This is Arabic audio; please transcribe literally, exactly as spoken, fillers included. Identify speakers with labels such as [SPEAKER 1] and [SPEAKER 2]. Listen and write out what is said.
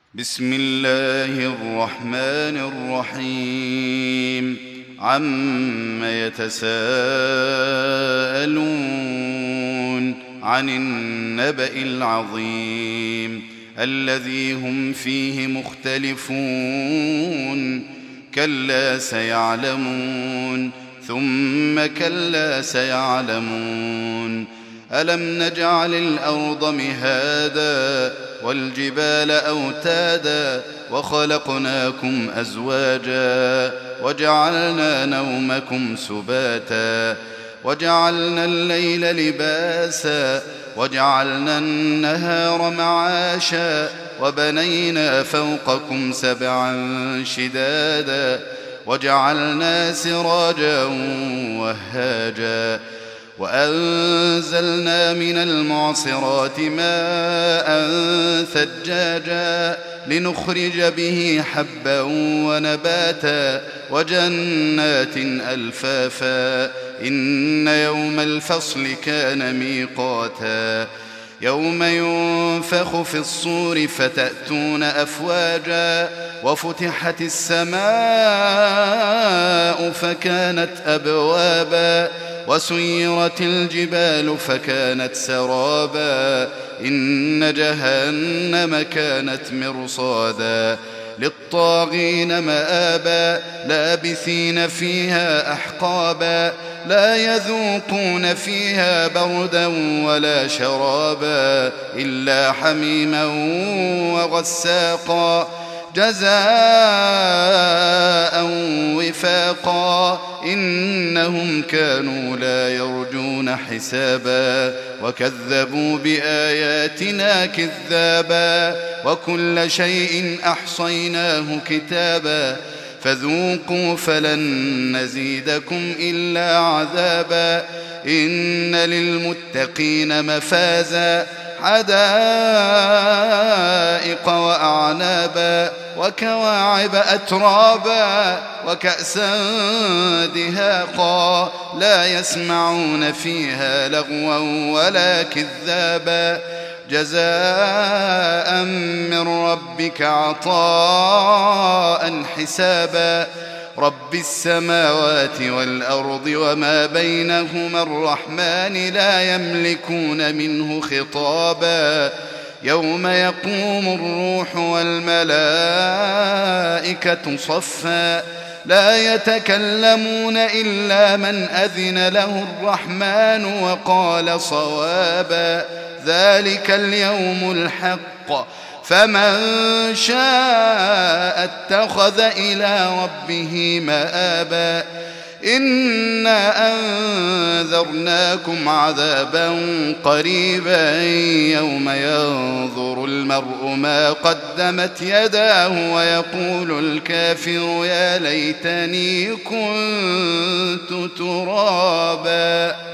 [SPEAKER 1] بسم الله الرحمن الرحيم عم يتساءلون عن النبأ العظيم الذي هم فيه مختلفون كلا سيعلمون ثم كلا سيعلمون ألم نجعل الأرض مهادا والجبال أوتادا وخلقناكم أزواجا وجعلنا نومكم سباتا وجعلنا الليل لباسا وجعلنا النهار معاشا وبنينا فوقكم سبعا شدادا وجعلنا سراجا وهاجا وأنزلنا من المعصرات ماء ثجاجا لنخرج به حبا ونباتا وجنات ألفافا إن يوم الفصل كان ميقاتا يوم ينفخ في الصور فتأتون أفواجا وفتحت السماء فكانت أبوابا وسيرت الجبال فكانت سرابا إن جهنم كانت مرصادا للطاغين مآبا لابثين فيها أحقابا لا يذوقون فيها بردا ولا شرابا إلا حميما وغساقا جزاء وفاقا إنهم كانوا لا يرجون حسابا وكذبوا بآياتنا كذابا وكل شيء أحصيناه كتابا فذوقوا فلن نزيدكم إلا عذابا إن للمتقين مفازا حدائق وأعنابا وكواعب أترابا وكأسا دهاقا لا يسمعون فيها لغوا ولا كذابا جزاء من ربك عطاء حسابا رب السماوات والأرض وما بينهما الرحمن لا يملكون منه خطابا يوم يقوم الروح والملائكة صفا لا يتكلمون إلا من أذن له الرحمن وقال صوابا ذلك اليوم الحق فمن شاء اتخذ إلى ربه مآبا إنا أنذرناكم عذابا قريبا يوم ينظر المرء ما قدمت يداه ويقول الكافر يا ليتني كنت ترابا.